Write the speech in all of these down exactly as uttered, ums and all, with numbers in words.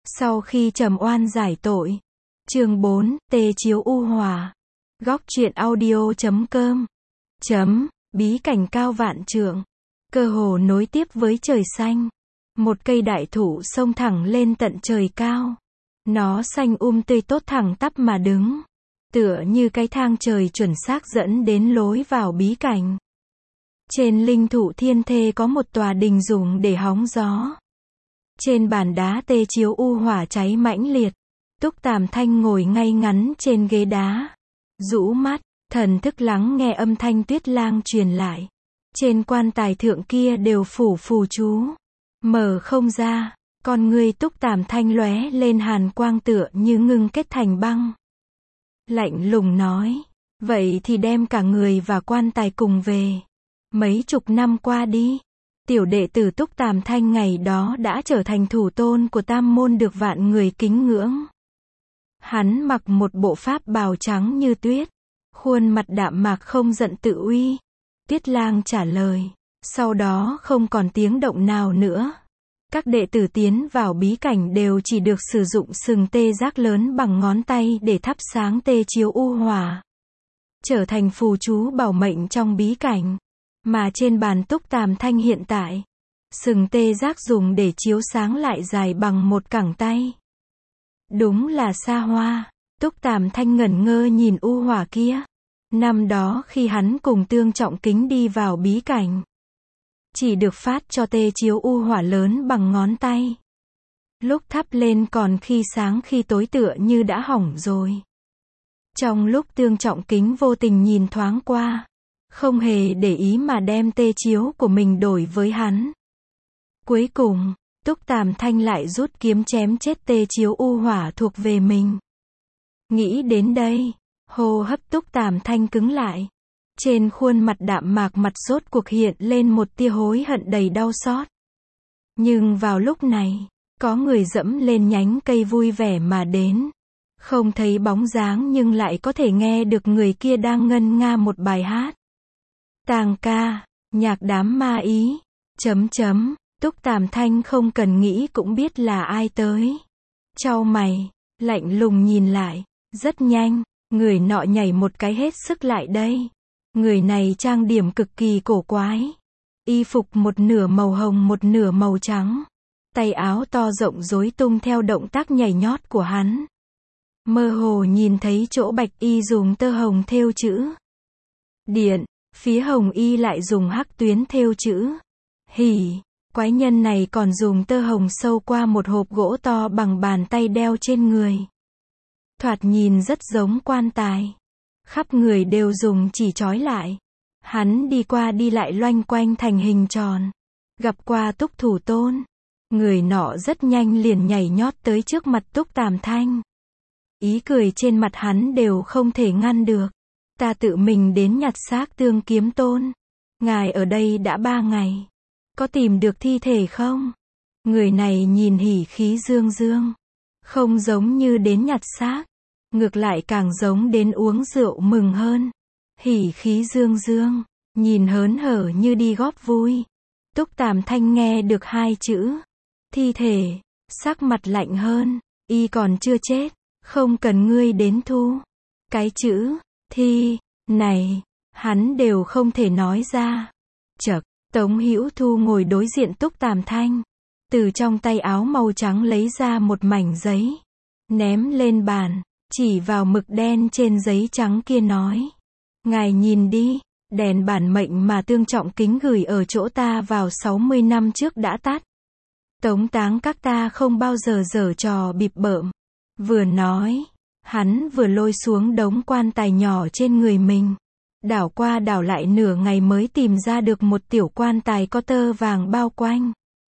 Sau khi trầm oan giải tội. Chương bốn, tê chiếu u hỏa. Góc truyện audio chấm com. Chấm, bí cảnh cao vạn trượng. Cơ hồ nối tiếp với trời xanh. Một cây đại thụ xông thẳng lên tận trời cao. Nó xanh um tươi tốt thẳng tắp mà đứng. Tựa như cái thang trời chuẩn xác dẫn đến lối vào bí cảnh. Trên linh thụ thiên thê có một tòa đình dùng để hóng gió. Trên bàn đá tê chiếu u hỏa cháy mãnh liệt. Túc Tàm Thanh ngồi ngay ngắn trên ghế đá. Rũ mắt, thần thức lắng nghe âm thanh Tuyết Lang truyền lại. Trên quan tài thượng kia đều phủ phù chú. Mở không ra, con ngươi Túc Tàm Thanh lóe lên hàn quang tựa như ngưng kết thành băng. Lạnh lùng nói, vậy thì đem cả người và quan tài cùng về. Mấy chục năm qua đi, tiểu đệ tử Túc Tàm Thanh ngày đó đã trở thành thủ tôn của Tam môn được vạn người kính ngưỡng. Hắn mặc một bộ pháp bào trắng như tuyết, khuôn mặt đạm mạc không giận tự uy. Tuyết Lang trả lời, sau đó không còn tiếng động nào nữa. Các đệ tử tiến vào bí cảnh đều chỉ được sử dụng sừng tê giác lớn bằng ngón tay để thắp sáng tê chiếu u hỏa, trở thành phù chú bảo mệnh trong bí cảnh. Mà trên bàn Túc Tàm Thanh hiện tại, sừng tê giác dùng để chiếu sáng lại dài bằng một cẳng tay. Đúng là xa hoa. Túc Tàm Thanh ngẩn ngơ nhìn u hỏa kia. Năm đó khi hắn cùng Tương Trọng Kính đi vào bí cảnh, chỉ được phát cho tê chiếu u hỏa lớn bằng ngón tay. Lúc thắp lên còn khi sáng khi tối tựa như đã hỏng rồi. Trong lúc Tương Trọng Kính vô tình nhìn thoáng qua, không hề để ý mà đem tê chiếu của mình đổi với hắn. Cuối cùng, Túc Tàm Thanh lại rút kiếm chém chết tê chiếu u hỏa thuộc về mình. Nghĩ đến đây, hô hấp Túc Tàm Thanh cứng lại. Trên khuôn mặt đạm mạc mặt rốt cuộc hiện lên một tia hối hận đầy đau xót. Nhưng vào lúc này, có người dẫm lên nhánh cây vui vẻ mà đến. Không thấy bóng dáng nhưng lại có thể nghe được người kia đang ngân nga một bài hát. Tàng ca, nhạc đám ma ý, chấm chấm, Túc Tàm Thanh không cần nghĩ cũng biết là ai tới. Chau mày, lạnh lùng nhìn lại, rất nhanh, người nọ nhảy một cái hết sức lại đây. Người này trang điểm cực kỳ cổ quái. Y phục một nửa màu hồng một nửa màu trắng. Tay áo to rộng rối tung theo động tác nhảy nhót của hắn. Mơ hồ nhìn thấy chỗ bạch y dùng tơ hồng thêu chữ điện, phía hồng y lại dùng hắc tuyến thêu chữ hỉ. Quái nhân này còn dùng tơ hồng sâu qua một hộp gỗ to bằng bàn tay đeo trên người. Thoạt nhìn rất giống quan tài. Khắp người đều dùng chỉ trói lại. Hắn đi qua đi lại loanh quanh thành hình tròn. Gặp qua Túc thủ tôn. Người nọ rất nhanh liền nhảy nhót tới trước mặt Túc Tàm Thanh. Ý cười trên mặt hắn đều không thể ngăn được. Ta tự mình đến nhặt xác Tương Kiếm Tôn. Ngài ở đây đã ba ngày. Có tìm được thi thể không? Người này nhìn hỉ khí dương dương. Không giống như đến nhặt xác. Ngược lại càng giống đến uống rượu mừng hơn. Hỉ khí dương dương, nhìn hớn hở như đi góp vui. Túc Tàm Thanh nghe được hai chữ thi thể, sắc mặt lạnh hơn. Y còn chưa chết, không cần ngươi đến thu. Cái chữ thi này, hắn đều không thể nói ra. Chậc, Tống Hữu Thu ngồi đối diện Túc Tàm Thanh, từ trong tay áo màu trắng lấy ra một mảnh giấy, ném lên bàn. Chỉ vào mực đen trên giấy trắng kia nói. Ngài nhìn đi, đèn bản mệnh mà Tương Trọng Kính gửi ở chỗ ta vào sáu mươi năm trước đã tắt. Tống táng các ta không bao giờ giở trò bịp bợm. Vừa nói, hắn vừa lôi xuống đống quan tài nhỏ trên người mình. Đảo qua đảo lại nửa ngày mới tìm ra được một tiểu quan tài có tơ vàng bao quanh.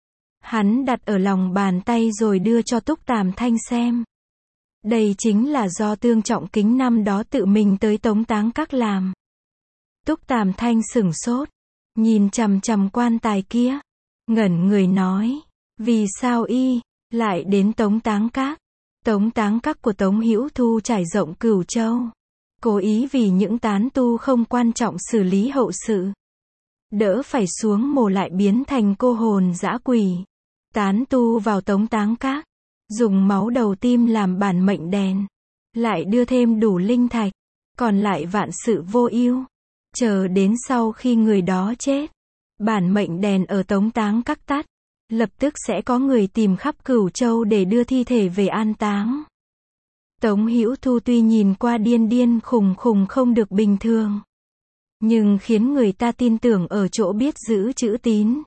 Hắn đặt ở lòng bàn tay rồi đưa cho Túc Tàm Thanh xem. Đây chính là do Tương Trọng Kính năm đó tự mình tới tống táng các làm. Túc Tàm Thanh sửng sốt, nhìn chằm chằm quan tài kia, ngẩn người nói, vì sao y lại đến tống táng các? Tống táng các của Tống Hữu Thu trải rộng Cửu Châu, cố ý vì những tán tu không quan trọng xử lý hậu sự, đỡ phải xuống mồ lại biến thành cô hồn dã quỷ. Tán tu vào tống táng các, dùng máu đầu tim làm bản mệnh đèn, lại đưa thêm đủ linh thạch, còn lại vạn sự vô ưu. Chờ đến sau khi người đó chết, bản mệnh đèn ở Tống Táng Các tắt, lập tức sẽ có người tìm khắp Cửu Châu để đưa thi thể về an táng. Tống Hữu Thu tuy nhìn qua điên điên khùng khùng không được bình thường, nhưng khiến người ta tin tưởng ở chỗ biết giữ chữ tín.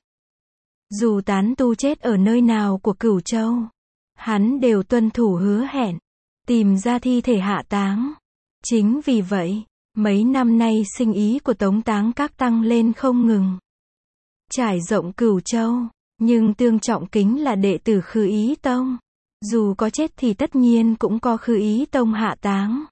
Dù tán tu chết ở nơi nào của Cửu Châu, hắn đều tuân thủ hứa hẹn, tìm ra thi thể hạ táng. Chính vì vậy, mấy năm nay sinh ý của Tống Táng Các tăng lên không ngừng, trải rộng Cửu Châu. Nhưng Tương Trọng Kính là đệ tử Khư Ý Tông, dù có chết thì tất nhiên cũng có Khư Ý Tông hạ táng.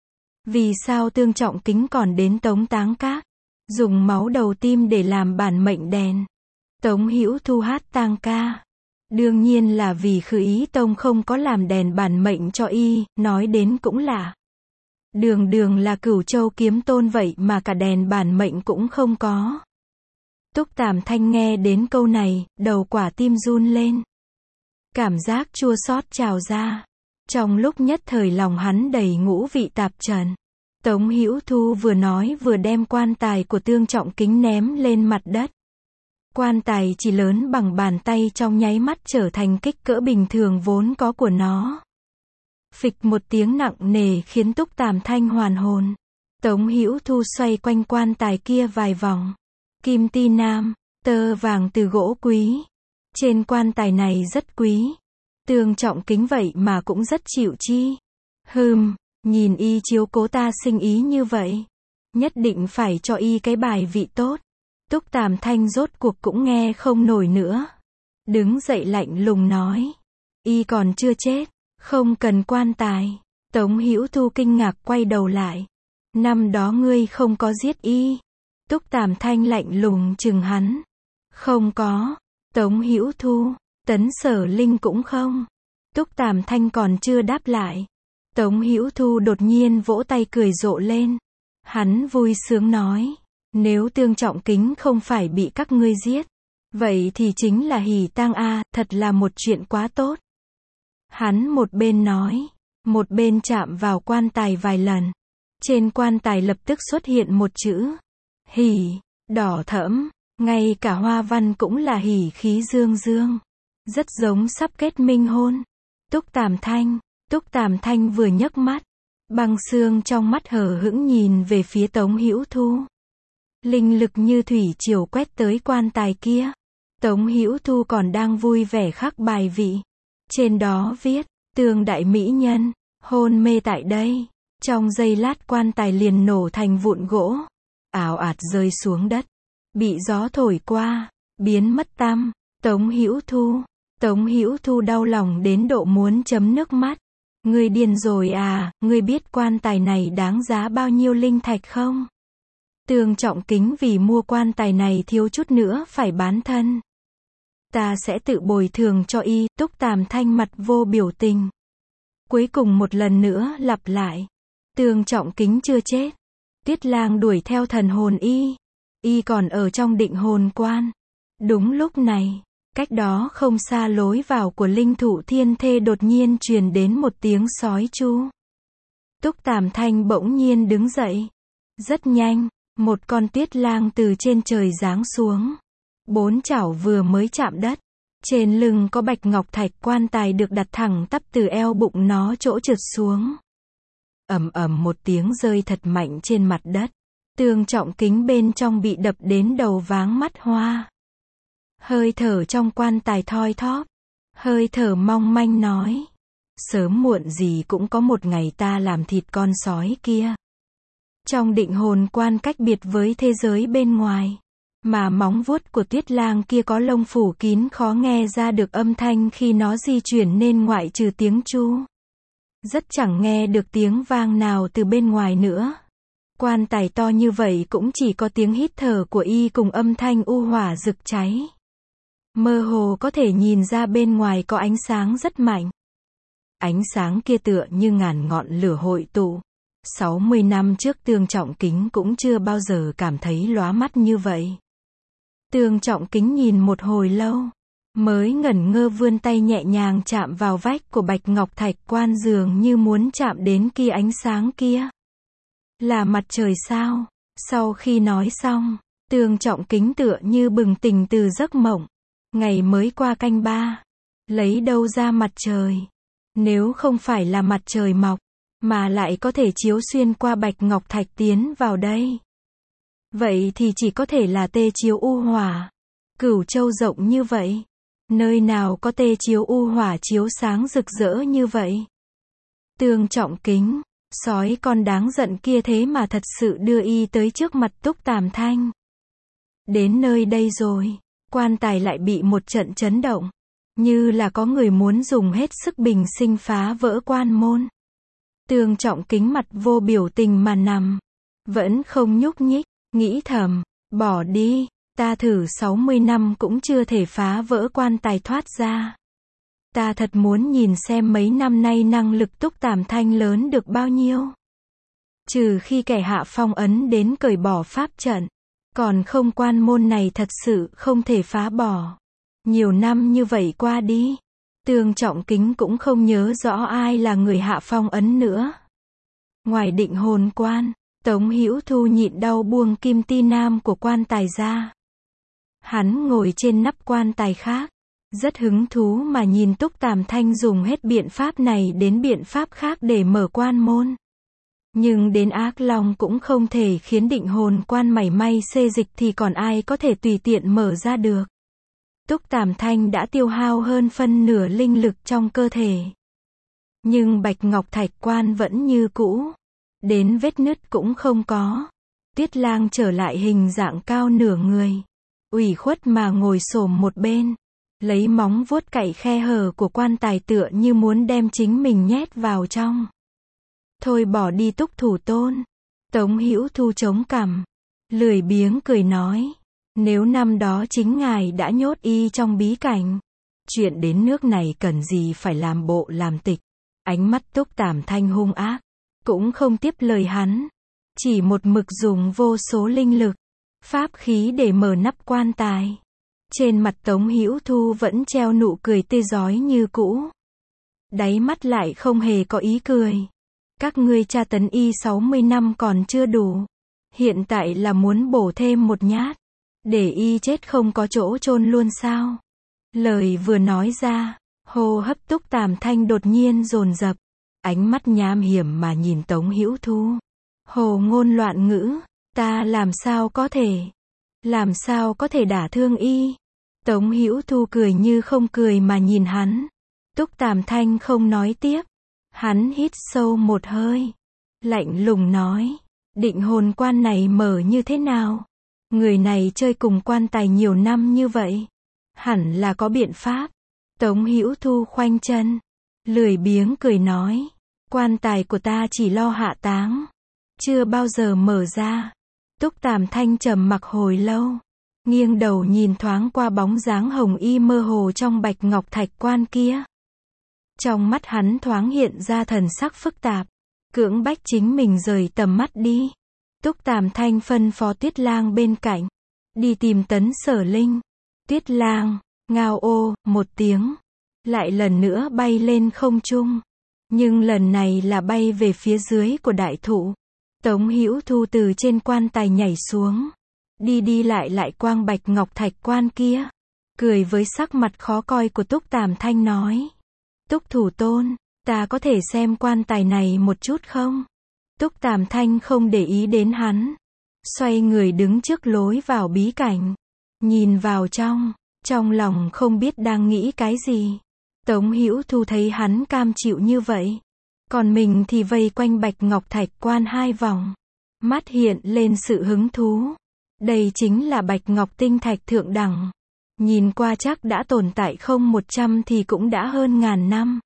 Vì sao Tương Trọng Kính còn đến Tống Táng Các, dùng máu đầu tim để làm bản mệnh đèn? Tống Hữu Thu hát tang ca. Đương nhiên là vì Khư Ý Tông không có làm đèn bản mệnh cho y, nói đến cũng lạ. Đường đường là Cửu Châu kiếm tôn vậy mà cả đèn bản mệnh cũng không có. Túc Tàm Thanh nghe đến câu này, đầu quả tim run lên. Cảm giác chua xót trào ra. Trong lúc nhất thời lòng hắn đầy ngũ vị tạp trần. Tống Hữu Thu vừa nói vừa đem quan tài của Tương Trọng Kính ném lên mặt đất. Quan tài chỉ lớn bằng bàn tay trong nháy mắt trở thành kích cỡ bình thường vốn có của nó. Phịch một tiếng nặng nề khiến Túc Tàm Thanh hoàn hồn. Tống Hữu Thu xoay quanh quan tài kia vài vòng. Kim ti nam, tơ vàng từ gỗ quý. Trên quan tài này rất quý. Tương Trọng Kính vậy mà cũng rất chịu chi. Hừm, nhìn y chiếu cố ta sinh ý như vậy, nhất định phải cho y cái bài vị tốt. Túc Tàm Thanh rốt cuộc cũng nghe không nổi nữa. Đứng dậy lạnh lùng nói. Y còn chưa chết, không cần quan tài. Tống Hữu Thu kinh ngạc quay đầu lại. Năm đó ngươi không có giết y. Túc Tàm Thanh lạnh lùng chừng hắn. Không có. Tống Hữu Thu, Tấn Sở Linh cũng không. Túc Tàm Thanh còn chưa đáp lại. Tống Hữu Thu đột nhiên vỗ tay cười rộ lên. Hắn vui sướng nói. Nếu Tương Trọng Kính không phải bị các ngươi giết, vậy thì chính là hỉ tang a, thật là một chuyện quá tốt. Hắn một bên nói, một bên chạm vào quan tài vài lần. Trên quan tài lập tức xuất hiện một chữ hỉ, đỏ thẫm, ngay cả hoa văn cũng là hỉ khí dương dương, rất giống sắp kết minh hôn. Túc Tàm Thanh, Túc Tàm Thanh vừa nhấc mắt, băng xương trong mắt hờ hững nhìn về phía Tống Hữu Thu. Linh lực như thủy triều quét tới quan tài kia. Tống Hữu Thu còn đang vui vẻ khắc bài vị. Trên đó viết, Tương đại mỹ nhân, hôn mê tại đây. Trong giây lát quan tài liền nổ thành vụn gỗ, ào ạt rơi xuống đất, bị gió thổi qua, biến mất tăm. Tống Hữu Thu, Tống Hữu Thu đau lòng đến độ muốn chấm nước mắt. Ngươi điên rồi à, ngươi biết quan tài này đáng giá bao nhiêu linh thạch không? Tương Trọng Kính vì mua quan tài này thiếu chút nữa phải bán thân. Ta sẽ tự bồi thường cho y. Túc Tàm Thanh mặt vô biểu tình. Cuối cùng một lần nữa lặp lại. Tương Trọng Kính chưa chết. Tuyết Lang đuổi theo thần hồn y. Y còn ở trong định hồn quan. Đúng lúc này, cách đó không xa lối vào của linh thụ thiên thê đột nhiên truyền đến một tiếng sói chu. Túc Tàm Thanh bỗng nhiên đứng dậy. Rất nhanh, một con tuyết lang từ trên trời giáng xuống. Bốn chảo vừa mới chạm đất. Trên lưng có bạch ngọc thạch quan tài được đặt thẳng tắp từ eo bụng nó chỗ trượt xuống. Ầm ầm một tiếng rơi thật mạnh trên mặt đất. Tương Trọng Kính bên trong bị đập đến đầu váng mắt hoa. Hơi thở trong quan tài thoi thóp. Hơi thở mong manh nói. Sớm muộn gì cũng có một ngày ta làm thịt con sói kia. Trong định hồn quan cách biệt với thế giới bên ngoài. Mà móng vuốt của Tuyết Lang kia có lông phủ kín khó nghe ra được âm thanh khi nó di chuyển nên ngoại trừ tiếng chu. Rất chẳng nghe được tiếng vang nào từ bên ngoài nữa. Quan tài to như vậy cũng chỉ có tiếng hít thở của y cùng âm thanh u hỏa rực cháy. Mơ hồ có thể nhìn ra bên ngoài có ánh sáng rất mạnh. Ánh sáng kia tựa như ngàn ngọn lửa hội tụ. sáu mươi năm trước Tương Trọng Kính cũng chưa bao giờ cảm thấy lóa mắt như vậy. Tương Trọng Kính nhìn một hồi lâu, mới ngẩn ngơ vươn tay nhẹ nhàng chạm vào vách của bạch ngọc thạch quan dường như muốn chạm đến kia ánh sáng kia. Là mặt trời sao? Sau khi nói xong, Tương Trọng Kính tựa như bừng tỉnh từ giấc mộng. Ngày mới qua canh ba. Lấy đâu ra mặt trời? Nếu không phải là mặt trời mọc, mà lại có thể chiếu xuyên qua bạch ngọc thạch tiến vào đây. Vậy thì chỉ có thể là tê chiếu u hỏa. Cửu Châu rộng như vậy. Nơi nào có tê chiếu u hỏa chiếu sáng rực rỡ như vậy? Tương Trọng Kính, sói con đáng giận kia thế mà thật sự đưa y tới trước mặt Túc Tàm Thanh. Đến nơi đây rồi, quan tài lại bị một trận chấn động. Như là có người muốn dùng hết sức bình sinh phá vỡ quan môn. Tương Trọng Kính mặt vô biểu tình mà nằm. Vẫn không nhúc nhích, nghĩ thầm, bỏ đi, ta thử sáu mươi năm cũng chưa thể phá vỡ quan tài thoát ra. Ta thật muốn nhìn xem mấy năm nay năng lực Túc Tàm Thanh lớn được bao nhiêu. Trừ khi kẻ hạ phong ấn đến cởi bỏ pháp trận. Còn không quan môn này thật sự không thể phá bỏ. Nhiều năm như vậy qua đi. Tương Trọng Kính cũng không nhớ rõ ai là người hạ phong ấn nữa. Ngoài Định Hồn Quan, Tống Hữu Thu nhịn đau buông kim ti nam của quan tài ra. Hắn ngồi trên nắp quan tài khác. Rất hứng thú mà nhìn Túc Tàm Thanh dùng hết biện pháp này đến biện pháp khác để mở quan môn. Nhưng đến ác long cũng không thể khiến Định Hồn Quan mảy may xê dịch thì còn ai có thể tùy tiện mở ra được. Túc Tàm Thanh đã tiêu hao hơn phân nửa linh lực trong cơ thể. Nhưng bạch ngọc thạch quan vẫn như cũ. Đến vết nứt cũng không có. Tuyết Lang trở lại hình dạng cao nửa người. Ủy khuất mà ngồi xổm một bên. Lấy móng vuốt cạy khe hở của quan tài tựa như muốn đem chính mình nhét vào trong. Thôi bỏ đi Túc Thủ Tôn. Tống Hữu Thu chống cằm. Lười biếng cười nói. Nếu năm đó chính ngài đã nhốt y trong bí cảnh. Chuyện đến nước này cần gì phải làm bộ làm tịch. Ánh mắt Túc Tàm Thanh hung ác. Cũng không tiếp lời hắn. Chỉ một mực dùng vô số linh lực. Pháp khí để mở nắp quan tài. Trên mặt Tống Hữu Thu vẫn treo nụ cười tươi rói như cũ. Đáy mắt lại không hề có ý cười. Các ngươi tra tấn y sáu mươi năm còn chưa đủ. Hiện tại là muốn bổ thêm một nhát. Để y chết không có chỗ chôn luôn sao? Lời vừa nói ra, hô hấp Túc Tàm Thanh đột nhiên dồn dập. Ánh mắt nham hiểm mà nhìn Tống Hữu Thu. Hồ ngôn loạn ngữ, ta làm sao có thể? Làm sao có thể đả thương y? Tống Hữu Thu cười như không cười mà nhìn hắn. Túc Tàm Thanh không nói tiếp. Hắn hít sâu một hơi. Lạnh lùng nói. Định hồn quan này mở như thế nào? Người này chơi cùng quan tài nhiều năm như vậy. Hẳn là có biện pháp. Tống Hữu Thu khoanh chân. Lười biếng cười nói. Quan tài của ta chỉ lo hạ táng. Chưa bao giờ mở ra. Túc Tàm Thanh trầm mặc hồi lâu. Nghiêng đầu nhìn thoáng qua bóng dáng hồng y mơ hồ trong bạch ngọc thạch quan kia. Trong mắt hắn thoáng hiện ra thần sắc phức tạp. Cưỡng bách chính mình rời tầm mắt đi. Túc Tàm Thanh phân phó Tuyết Lang bên cạnh. Đi tìm Tấn Sở Linh. Tuyết Lang, ngao ô, một tiếng. Lại lần nữa bay lên không trung. Nhưng lần này là bay về phía dưới của đại thụ. Tống Hữu Thu từ trên quan tài nhảy xuống. Đi đi lại lại quang bạch ngọc thạch quan kia. Cười với sắc mặt khó coi của Túc Tàm Thanh nói. Túc Thủ Tôn, ta có thể xem quan tài này một chút không? Túc Tàm Thanh không để ý đến hắn. Xoay người đứng trước lối vào bí cảnh. Nhìn vào trong. Trong lòng không biết đang nghĩ cái gì. Tống Hữu Thu thấy hắn cam chịu như vậy. Còn mình thì vây quanh bạch ngọc thạch quan hai vòng. Mắt hiện lên sự hứng thú. Đây chính là bạch ngọc tinh thạch thượng đẳng. Nhìn qua chắc đã tồn tại không một trăm thì cũng đã hơn ngàn năm.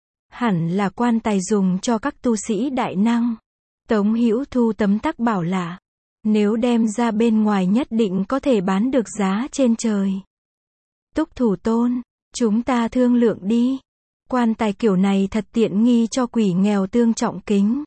Hẳn là quan tài dùng cho các tu sĩ đại năng. Tống Hữu Thu tấm tắc bảo là. Nếu đem ra bên ngoài nhất định có thể bán được giá trên trời. Túc Thủ Tôn, chúng ta thương lượng đi. Quan tài kiểu này thật tiện nghi cho quỷ nghèo Tương Trọng Kính.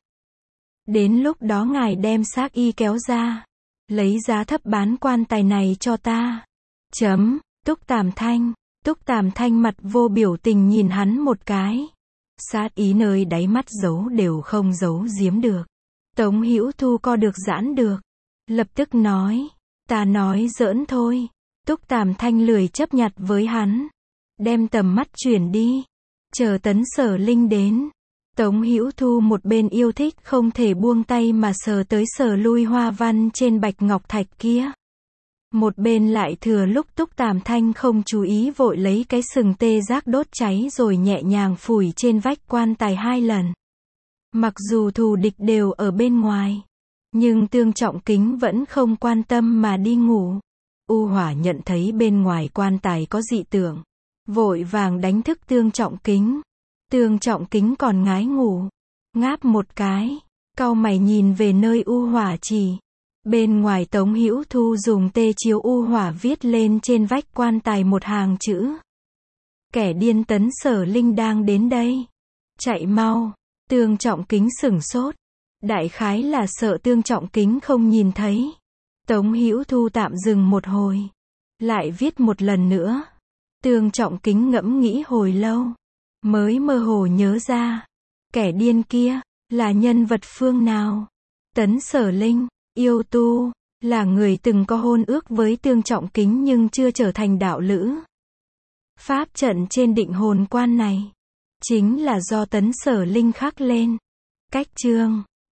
Đến lúc đó ngài đem xác y kéo ra. Lấy giá thấp bán quan tài này cho ta. Chấm, Túc Tàm Thanh. Túc Tàm Thanh mặt vô biểu tình nhìn hắn một cái. Sát ý nơi đáy mắt giấu đều không giấu giếm được. Tống Hữu Thu co được giãn được. Lập tức nói. Ta nói giỡn thôi. Túc Tàm Thanh lười chấp nhặt với hắn. Đem tầm mắt chuyển đi. Chờ Tấn Sở Linh đến. Tống Hữu Thu một bên yêu thích không thể buông tay mà sờ tới sờ lui hoa văn trên bạch ngọc thạch kia. Một bên lại thừa lúc Túc Tàm Thanh không chú ý vội lấy cái sừng tê giác đốt cháy rồi nhẹ nhàng phủi trên vách quan tài hai lần. Mặc dù thù địch đều ở bên ngoài, nhưng Tương Trọng Kính vẫn không quan tâm mà đi ngủ. U Hỏa nhận thấy bên ngoài quan tài có dị tượng, vội vàng đánh thức Tương Trọng Kính. Tương Trọng Kính còn ngái ngủ, ngáp một cái, cau mày nhìn về nơi U Hỏa chỉ. Bên ngoài Tống Hữu Thu dùng tê chiếu U Hỏa viết lên trên vách quan tài một hàng chữ. Kẻ điên Tấn Sở Linh đang đến đây. Chạy mau. Tương Trọng Kính sửng sốt. Đại khái là sợ Tương Trọng Kính không nhìn thấy. Tống Hữu Thu tạm dừng một hồi. Lại viết một lần nữa. Tương Trọng Kính ngẫm nghĩ hồi lâu. Mới mơ hồ nhớ ra. Kẻ điên kia, là nhân vật phương nào? Tấn Sở Linh, yêu tu, là người từng có hôn ước với Tương Trọng Kính nhưng chưa trở thành đạo lữ. Pháp trận trên định hồn quan này, chính là do Tấn Sở Linh khắc lên. Cách chương